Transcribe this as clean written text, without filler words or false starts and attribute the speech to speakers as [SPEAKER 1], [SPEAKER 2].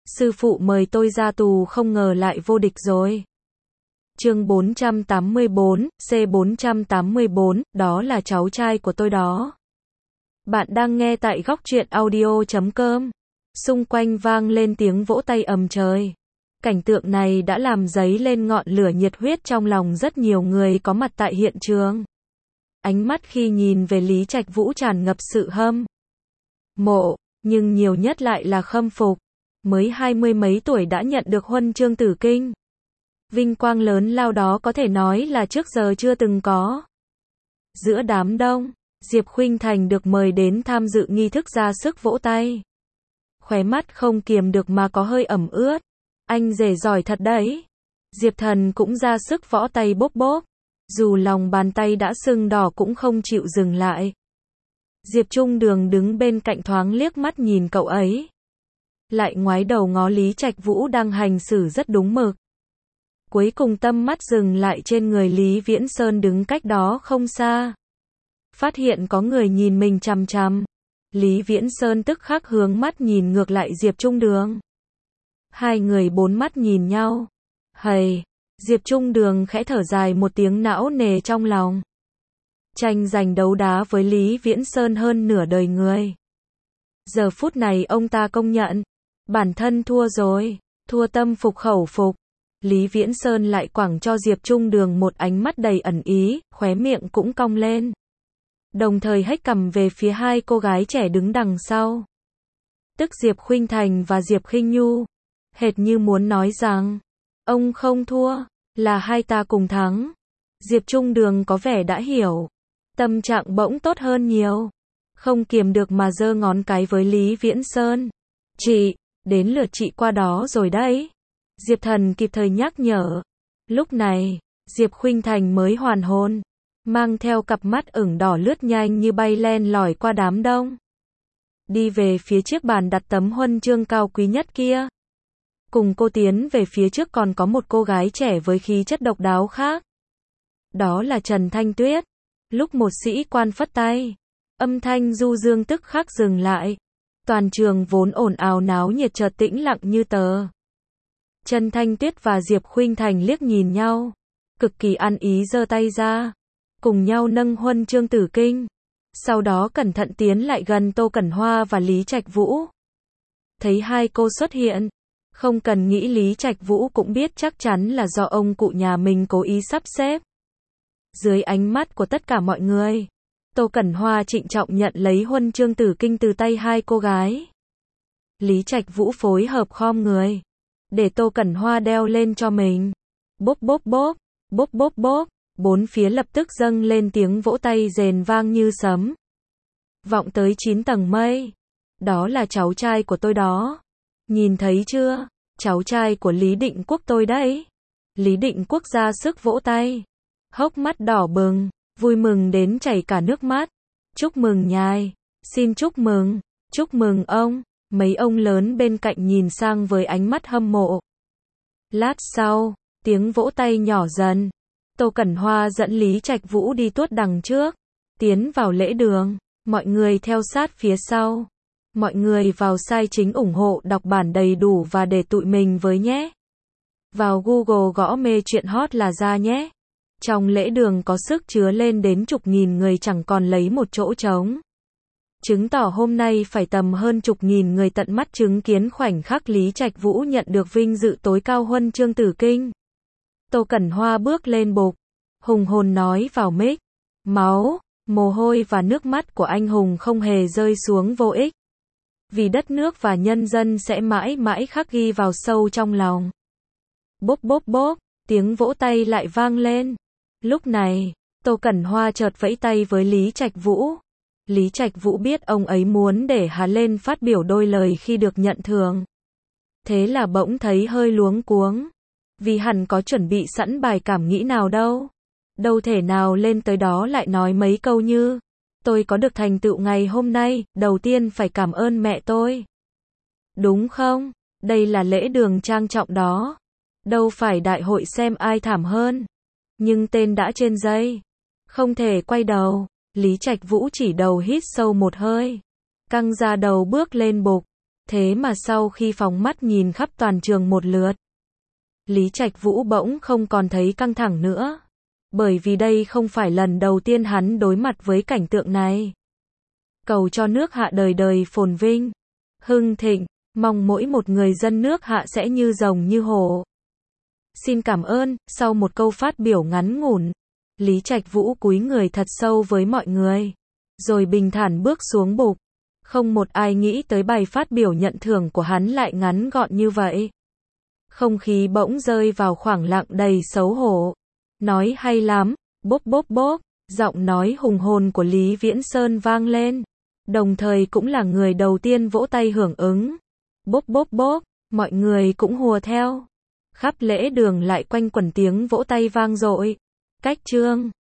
[SPEAKER 1] Sư phụ mời tôi ra tù không ngờ lại vô địch rồi. Chương 484, C484, đó là cháu trai của tôi đó. Bạn đang nghe tại góc truyện audio.com. Xung quanh vang lên tiếng vỗ tay ầm trời. Cảnh tượng này đã làm dấy lên ngọn lửa nhiệt huyết trong lòng rất nhiều người có mặt tại hiện trường. Ánh mắt khi nhìn về Lý Trạch Vũ tràn ngập sự hâm mộ, nhưng nhiều nhất lại là khâm phục. Mới 20 mấy tuổi đã nhận được huân chương Tử Kinh. Vinh quang lớn lao đó có thể nói là trước giờ chưa từng có. Giữa đám đông, Diệp Khuynh Thành được mời đến tham dự nghi thức ra sức vỗ tay. Khóe mắt không kiềm được mà có hơi ẩm ướt. Anh rể giỏi thật đấy. Diệp Thần cũng ra sức võ tay bốp bốp. Dù lòng bàn tay đã sưng đỏ cũng không chịu dừng lại. Diệp Trung Đường đứng bên cạnh thoáng liếc mắt nhìn cậu ấy. Lại ngoái đầu ngó Lý Trạch Vũ đang hành xử rất đúng mực. Cuối cùng tâm mắt dừng lại trên người Lý Viễn Sơn đứng cách đó không xa. Phát hiện có người nhìn mình chằm chằm. Lý Viễn Sơn tức khắc hướng mắt nhìn ngược lại Diệp Trung Đường. Hai người bốn mắt nhìn nhau. Hầy, Diệp Trung Đường khẽ thở dài một tiếng não nề trong lòng. Tranh giành đấu đá với Lý Viễn Sơn hơn nửa đời người. Giờ phút này ông ta công nhận, bản thân thua rồi, thua tâm phục khẩu phục. Lý Viễn Sơn lại quẳng cho Diệp Trung Đường một ánh mắt đầy ẩn ý, khóe miệng cũng cong lên. Đồng thời hếch cằm về phía hai cô gái trẻ đứng đằng sau. Tức Diệp Khuynh Thành và Diệp Khinh Nhu. Hệt như muốn nói rằng, ông không thua, là hai ta cùng thắng. Diệp Trung Đường có vẻ đã hiểu. Tâm trạng bỗng tốt hơn nhiều. Không kiềm được mà giơ ngón cái với Lý Viễn Sơn. Chị, đến lượt chị qua đó rồi đấy. Diệp Thần kịp thời nhắc nhở. Lúc này, Diệp Khuynh Thành mới hoàn hồn. Mang theo cặp mắt ửng đỏ lướt nhanh như bay len lỏi qua đám đông. Đi về phía chiếc bàn đặt tấm huân chương cao quý nhất kia. Cùng cô tiến về phía trước còn có một cô gái trẻ với khí chất độc đáo khác. Đó là Trần Thanh Tuyết. Lúc một sĩ quan phất tay, âm thanh du dương tức khắc dừng lại. Toàn trường vốn ồn ào náo nhiệt chợt tĩnh lặng như tờ. Trần Thanh Tuyết và Diệp Khuynh Thành liếc nhìn nhau, cực kỳ ăn ý giơ tay ra, cùng nhau nâng huân chương Tử Kinh. Sau đó cẩn thận tiến lại gần Tô Cẩn Hoa và Lý Trạch Vũ. Thấy hai cô xuất hiện, không cần nghĩ Lý Trạch Vũ cũng biết chắc chắn là do ông cụ nhà mình cố ý sắp xếp. Dưới ánh mắt của tất cả mọi người, Tô Cẩn Hoa trịnh trọng nhận lấy huân chương Tử Kinh từ tay hai cô gái. Lý Trạch Vũ phối hợp khom người, để Tô Cẩn Hoa đeo lên cho mình. Bốp bốp bốp, bốp bốp bốp, bốn phía lập tức dâng lên tiếng vỗ tay rền vang như sấm. Vọng tới 9 tầng mây. Đó là cháu trai của tôi đó. Nhìn thấy chưa? Cháu trai của Lý Định Quốc tôi đấy. Lý Định Quốc ra sức vỗ tay. Hốc mắt đỏ bừng, vui mừng đến chảy cả nước mắt. Chúc mừng nhài, xin chúc mừng ông. Mấy ông lớn bên cạnh nhìn sang với ánh mắt hâm mộ. Lát sau, tiếng vỗ tay nhỏ dần. Tô Cẩn Hoa dẫn Lý Trạch Vũ đi tuốt đằng trước, tiến vào lễ đường, mọi người theo sát phía sau. Mọi người vào site chính ủng hộ đọc bản đầy đủ và để tụi mình với nhé. Vào Google gõ mê truyện hot là ra nhé. Trong lễ đường có sức chứa lên đến chục nghìn người chẳng còn lấy một chỗ trống. Chứng tỏ hôm nay phải tầm hơn chục nghìn người tận mắt chứng kiến khoảnh khắc Lý Trạch Vũ nhận được vinh dự tối cao huân chương Tử Kinh. Tô Cẩn Hoa bước lên bục, hùng hồn nói vào mic. Máu, mồ hôi và nước mắt của anh hùng không hề rơi xuống vô ích. Vì đất nước và nhân dân sẽ mãi mãi khắc ghi vào sâu trong lòng. Bốp bốp bốp, tiếng vỗ tay lại vang lên. Lúc này, Tô Cẩn Hoa chợt vẫy tay với Lý Trạch Vũ. Lý Trạch Vũ biết ông ấy muốn để hắn lên phát biểu đôi lời khi được nhận thưởng. Thế là bỗng thấy hơi luống cuống. Vì hẳn có chuẩn bị sẵn bài cảm nghĩ nào đâu. Đâu thể nào lên tới đó lại nói mấy câu như: tôi có được thành tựu ngày hôm nay, đầu tiên phải cảm ơn mẹ tôi. Đúng không? Đây là lễ đường trang trọng đó. Đâu phải đại hội xem ai thảm hơn. Nhưng tên đã trên dây. Không thể quay đầu. Lý Trạch Vũ chỉ đầu hít sâu một hơi. Căng ra đầu bước lên bục. Thế mà sau khi phóng mắt nhìn khắp toàn trường một lượt, Lý Trạch Vũ bỗng không còn thấy căng thẳng nữa. Bởi vì đây không phải lần đầu tiên hắn đối mặt với cảnh tượng này. Cầu cho nước Hạ đời đời phồn vinh, hưng thịnh, mong mỗi một người dân nước Hạ sẽ như rồng như hổ. Xin cảm ơn, sau một câu phát biểu ngắn ngủn, Lý Trạch Vũ cúi người thật sâu với mọi người, rồi bình thản bước xuống bục. Không một ai nghĩ tới bài phát biểu nhận thưởng của hắn lại ngắn gọn như vậy. Không khí bỗng rơi vào khoảng lặng đầy xấu hổ. Nói hay lắm, bốp bốp bốp, giọng nói hùng hồn của Lý Viễn Sơn vang lên, đồng thời cũng là người đầu tiên vỗ tay hưởng ứng. Bốp bốp bốp, mọi người cũng hùa theo. Khắp lễ đường lại quanh quẩn tiếng vỗ tay vang dội. Cách chương